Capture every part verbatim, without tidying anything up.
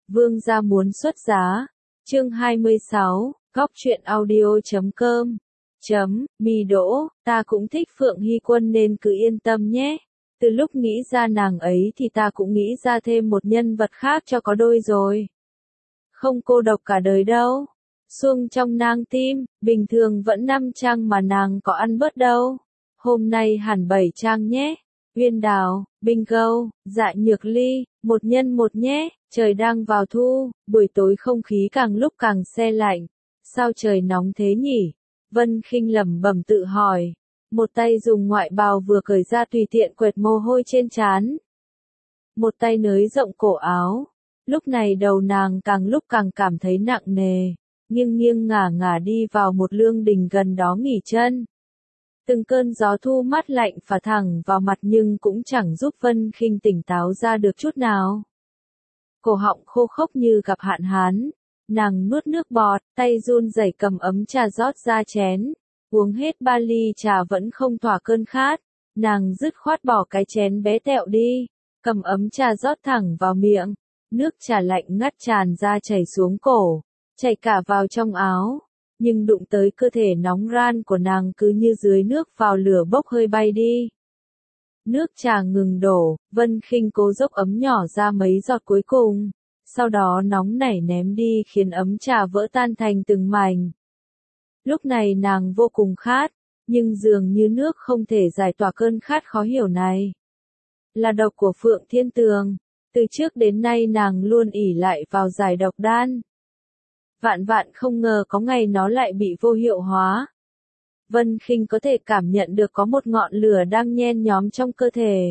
Vương gia muốn xuất giá. Chương hai mươi sáu, góc truyện audio chấm com. Chấm, mì đỗ, ta cũng thích Phượng Hy Quân nên cứ yên tâm nhé. Từ lúc nghĩ ra nàng ấy thì ta cũng nghĩ ra thêm một nhân vật khác cho có đôi rồi. Không cô độc cả đời đâu. Xuông trong nang tim, bình thường vẫn năm trang mà nàng có ăn bớt đâu. Hôm nay hẳn bảy trang nhé. Uyên Đào, bingo, Dạ Nhược Ly, một nhân một nhé. Trời đang vào thu, buổi tối không khí càng lúc càng se lạnh. Sao trời nóng thế nhỉ? Vân Khinh lẩm bẩm tự hỏi. Một tay dùng ngoại bào vừa cởi ra tùy tiện quệt mồ hôi trên trán. Một tay nới rộng cổ áo. Lúc này đầu nàng càng lúc càng cảm thấy nặng nề, nghiêng nghiêng ngả ngả đi vào một lương đình gần đó nghỉ chân. Từng cơn gió thu mát lạnh phả thẳng vào mặt nhưng cũng chẳng giúp Vân Khinh tỉnh táo ra được chút nào. Cổ họng khô khốc như gặp hạn hán, nàng nuốt nước bọt, tay run rẩy cầm ấm trà rót ra chén, uống hết ba ly trà vẫn không thỏa cơn khát, nàng dứt khoát bỏ cái chén bé tẹo đi, cầm ấm trà rót thẳng vào miệng, nước trà lạnh ngắt tràn ra chảy xuống cổ, chảy cả vào trong áo, nhưng đụng tới cơ thể nóng ran của nàng cứ như dưới nước vào lửa bốc hơi bay đi. Nước trà ngừng đổ, Vân Khinh cố dốc ấm nhỏ ra mấy giọt cuối cùng, sau đó nóng nảy ném đi khiến ấm trà vỡ tan thành từng mảnh. Lúc này nàng vô cùng khát, nhưng dường như nước không thể giải tỏa cơn khát khó hiểu này. Là độc của Phượng Thiên Tường, từ trước đến nay nàng luôn ỷ lại vào giải độc đan. Vạn vạn không ngờ có ngày nó lại bị vô hiệu hóa. Vân Khinh có thể cảm nhận được có một ngọn lửa đang nhen nhóm trong cơ thể.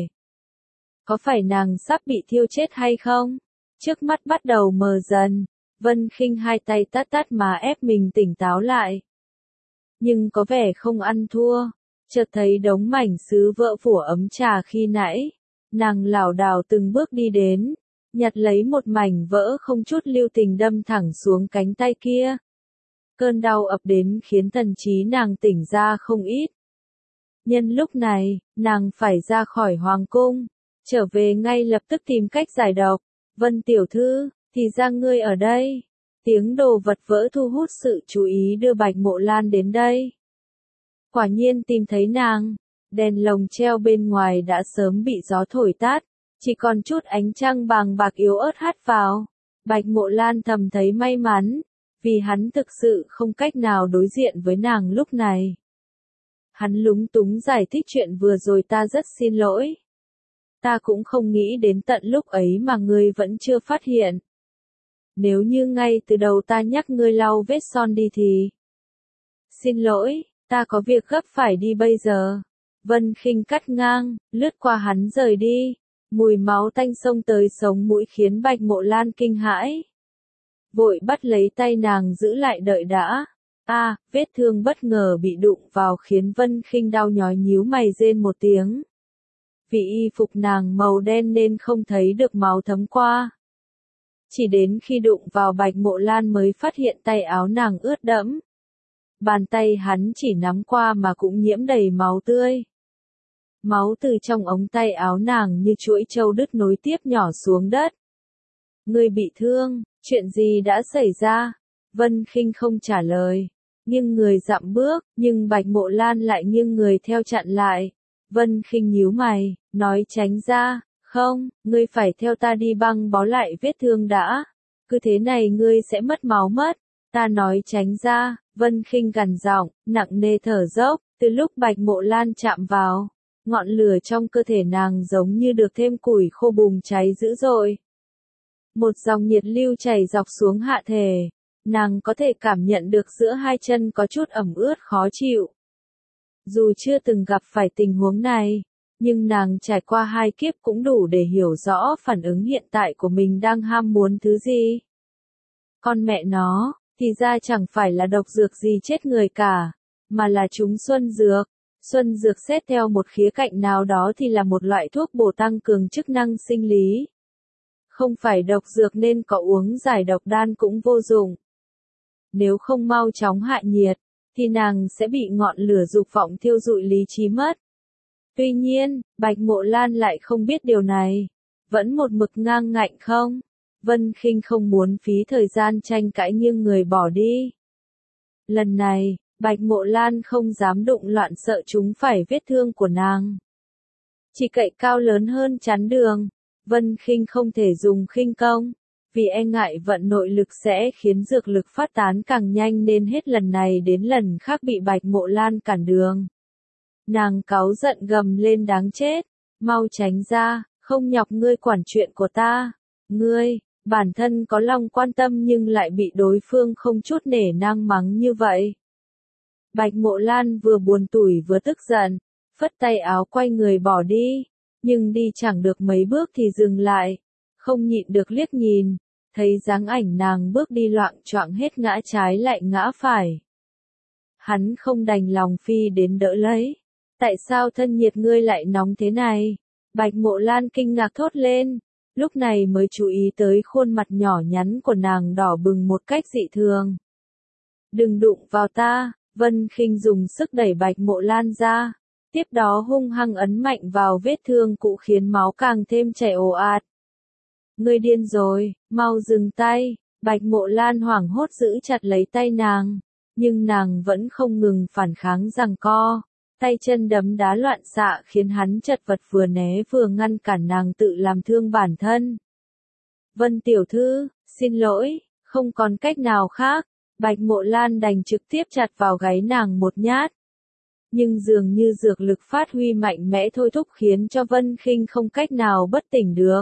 Có phải nàng sắp bị thiêu chết hay không? Trước mắt bắt đầu mờ dần, Vân Khinh hai tay tát tát mà ép mình tỉnh táo lại. Nhưng có vẻ không ăn thua, chợt thấy đống mảnh sứ vỡ phủ ấm trà khi nãy, nàng lảo đảo từng bước đi đến, nhặt lấy một mảnh vỡ không chút lưu tình đâm thẳng xuống cánh tay kia. Cơn đau ập đến khiến thần trí nàng tỉnh ra không ít. Nhân lúc này, nàng phải ra khỏi hoàng cung, trở về ngay lập tức tìm cách giải độc. Vân tiểu thư, thì ra ngươi ở đây. Tiếng đồ vật vỡ thu hút sự chú ý đưa Bạch Mộ Lan đến đây. Quả nhiên tìm thấy nàng, đèn lồng treo bên ngoài đã sớm bị gió thổi tát, chỉ còn chút ánh trăng bàng bạc yếu ớt hắt vào. Bạch Mộ Lan thầm thấy may mắn, vì hắn thực sự không cách nào đối diện với nàng lúc này. Hắn lúng túng giải thích chuyện vừa rồi, ta rất xin lỗi. Ta cũng không nghĩ đến tận lúc ấy mà ngươi vẫn chưa phát hiện. Nếu như ngay từ đầu ta nhắc ngươi lau vết son đi thì... Xin lỗi, ta có việc gấp phải đi bây giờ. Vân Khinh cắt ngang, lướt qua hắn rời đi. Mùi máu tanh xông tới sống mũi khiến Bạch Mộ Lan kinh hãi. Vội bắt lấy tay nàng giữ lại đợi đã. A, à, vết thương bất ngờ bị đụng vào khiến Vân Khinh đau nhói nhíu mày rên một tiếng. Vì y phục nàng màu đen nên không thấy được máu thấm qua. Chỉ đến khi đụng vào Bạch Mộ Lan mới phát hiện tay áo nàng ướt đẫm. Bàn tay hắn chỉ nắm qua mà cũng nhiễm đầy máu tươi. Máu từ trong ống tay áo nàng như chuỗi trâu đứt nối tiếp nhỏ xuống đất. Ngươi bị thương, chuyện gì đã xảy ra? Vân Khinh không trả lời, nhưng người dặm bước, nhưng Bạch Mộ Lan lại nghiêng người theo chặn lại. Vân Khinh nhíu mày, nói tránh ra, không, ngươi phải theo ta đi băng bó lại vết thương đã. Cứ thế này ngươi sẽ mất máu mất. Ta nói tránh ra, Vân Khinh gằn giọng, nặng nề thở dốc, từ lúc Bạch Mộ Lan chạm vào. Ngọn lửa trong cơ thể nàng giống như được thêm củi khô bùng cháy dữ dội. Một dòng nhiệt lưu chảy dọc xuống hạ thể. Nàng có thể cảm nhận được giữa hai chân có chút ẩm ướt khó chịu. Dù chưa từng gặp phải tình huống này, nhưng nàng trải qua hai kiếp cũng đủ để hiểu rõ phản ứng hiện tại của mình đang ham muốn thứ gì. Con mẹ nó, thì ra chẳng phải là độc dược gì chết người cả, mà là chúng xuân dược. Xuân dược xét theo một khía cạnh nào đó thì là một loại thuốc bổ tăng cường chức năng sinh lý. Không phải độc dược nên có uống giải độc đan cũng vô dụng. Nếu không mau chóng hạ nhiệt, thì nàng sẽ bị ngọn lửa dục vọng thiêu rụi lý trí mất. Tuy nhiên, Bạch Mộ Lan lại không biết điều này, vẫn một mực ngang ngạnh không. Vân Khinh không muốn phí thời gian tranh cãi nhưng người bỏ đi. Lần này, Bạch Mộ Lan không dám đụng loạn sợ chúng phải vết thương của nàng. Chỉ cậy cao lớn hơn chắn đường, Vân Khinh không thể dùng khinh công, vì e ngại vận nội lực sẽ khiến dược lực phát tán càng nhanh nên hết lần này đến lần khác bị Bạch Mộ Lan cản đường. Nàng cáu giận gầm lên đáng chết, mau tránh ra, không nhọc ngươi quản chuyện của ta. Ngươi, bản thân có lòng quan tâm nhưng lại bị đối phương không chút nể nang mắng như vậy. Bạch Mộ Lan vừa buồn tủi vừa tức giận, phất tay áo quay người bỏ đi, nhưng đi chẳng được mấy bước thì dừng lại, không nhịn được liếc nhìn, thấy dáng ảnh nàng bước đi loạng choạng hết ngã trái lại ngã phải. Hắn không đành lòng phi đến đỡ lấy. Tại sao thân nhiệt ngươi lại nóng thế này? Bạch Mộ Lan kinh ngạc thốt lên, lúc này mới chú ý tới khuôn mặt nhỏ nhắn của nàng đỏ bừng một cách dị thường. Đừng đụng vào ta, Vân Khinh dùng sức đẩy Bạch Mộ Lan ra, tiếp đó hung hăng ấn mạnh vào vết thương cũ khiến máu càng thêm chảy ồ ạt. Ngươi điên rồi, mau dừng tay, Bạch Mộ Lan hoảng hốt giữ chặt lấy tay nàng, nhưng nàng vẫn không ngừng phản kháng giằng co. Tay chân đấm đá loạn xạ khiến hắn chật vật vừa né vừa ngăn cản nàng tự làm thương bản thân. Vân tiểu thư, xin lỗi, không còn cách nào khác, Bạch Mộ Lan đành trực tiếp chặt vào gáy nàng một nhát. Nhưng dường như dược lực phát huy mạnh mẽ thôi thúc khiến cho Vân Khinh không cách nào bất tỉnh được.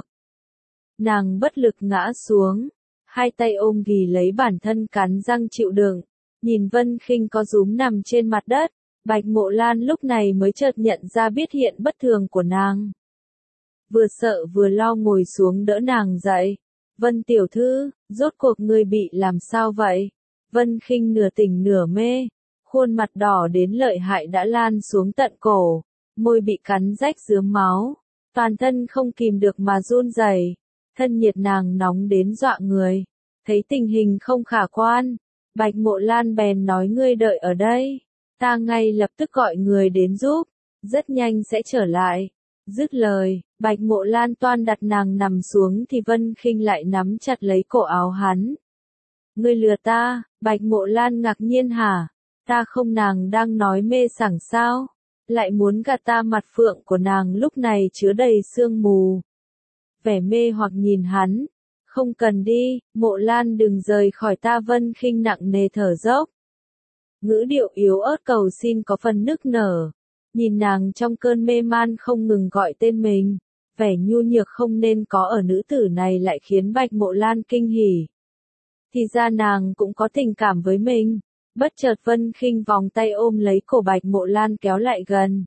Nàng bất lực ngã xuống, hai tay ôm ghì lấy bản thân cắn răng chịu đựng, nhìn Vân Khinh có rúm nằm trên mặt đất. Bạch Mộ Lan lúc này mới chợt nhận ra biết hiện bất thường của nàng. Vừa sợ vừa lo ngồi xuống đỡ nàng dậy. Vân tiểu thư, rốt cuộc ngươi bị làm sao vậy? Vân Khinh nửa tỉnh nửa mê, khuôn mặt đỏ đến lợi hại đã lan xuống tận cổ, môi bị cắn rách rướm máu, toàn thân không kìm được mà run rẩy, thân nhiệt nàng nóng đến dọa người. Thấy tình hình không khả quan, Bạch Mộ Lan bèn nói ngươi đợi ở đây. Ta ngay lập tức gọi người đến giúp, rất nhanh sẽ trở lại. Dứt lời, Bạch Mộ Lan toan đặt nàng nằm xuống thì Vân Khinh lại nắm chặt lấy cổ áo hắn. Ngươi lừa ta, Bạch Mộ Lan ngạc nhiên hả? Ta không, nàng đang nói mê sảng sao? Lại muốn gạt ta. Mặt phượng của nàng lúc này chứa đầy sương mù. Vẻ mê hoặc nhìn hắn. Không cần đi, Mộ Lan đừng rời khỏi ta. Vân Khinh nặng nề thở dốc. Ngữ điệu yếu ớt cầu xin có phần nức nở, nhìn nàng trong cơn mê man không ngừng gọi tên mình, vẻ nhu nhược không nên có ở nữ tử này lại khiến Bạch Mộ Lan kinh hỉ. Thì ra nàng cũng có tình cảm với mình, bất chợt Vân Khinh vòng tay ôm lấy cổ Bạch Mộ Lan kéo lại gần.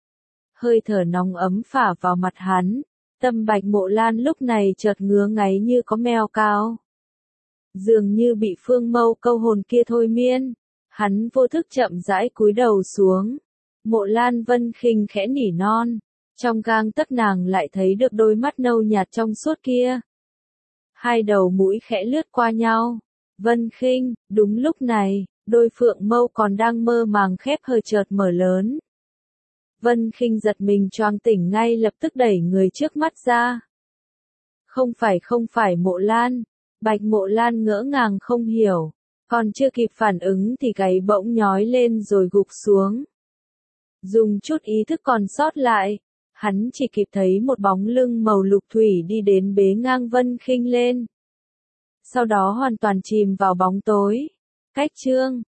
Hơi thở nóng ấm phả vào mặt hắn, tâm Bạch Mộ Lan lúc này chợt ngứa ngáy như có mèo cao. Dường như bị phương mâu câu hồn kia thôi miên. Hắn vô thức chậm rãi cúi đầu xuống. Mộ Lan. Vân Khinh khẽ nỉ non. Trong gang tấc nàng lại thấy được đôi mắt nâu nhạt trong suốt kia. Hai đầu mũi khẽ lướt qua nhau. Vân Khinh, đúng lúc này, đôi phượng mâu còn đang mơ màng khép hờ chợt mở lớn. Vân Khinh giật mình choàng tỉnh ngay lập tức đẩy người trước mắt ra. Không phải không phải Mộ Lan. Bạch Mộ Lan ngỡ ngàng không hiểu. Còn chưa kịp phản ứng thì gáy bỗng nhói lên rồi gục xuống. Dùng chút ý thức còn sót lại, hắn chỉ kịp thấy một bóng lưng màu lục thủy đi đến bế ngang Vân Khinh lên. Sau đó hoàn toàn chìm vào bóng tối. Cách chương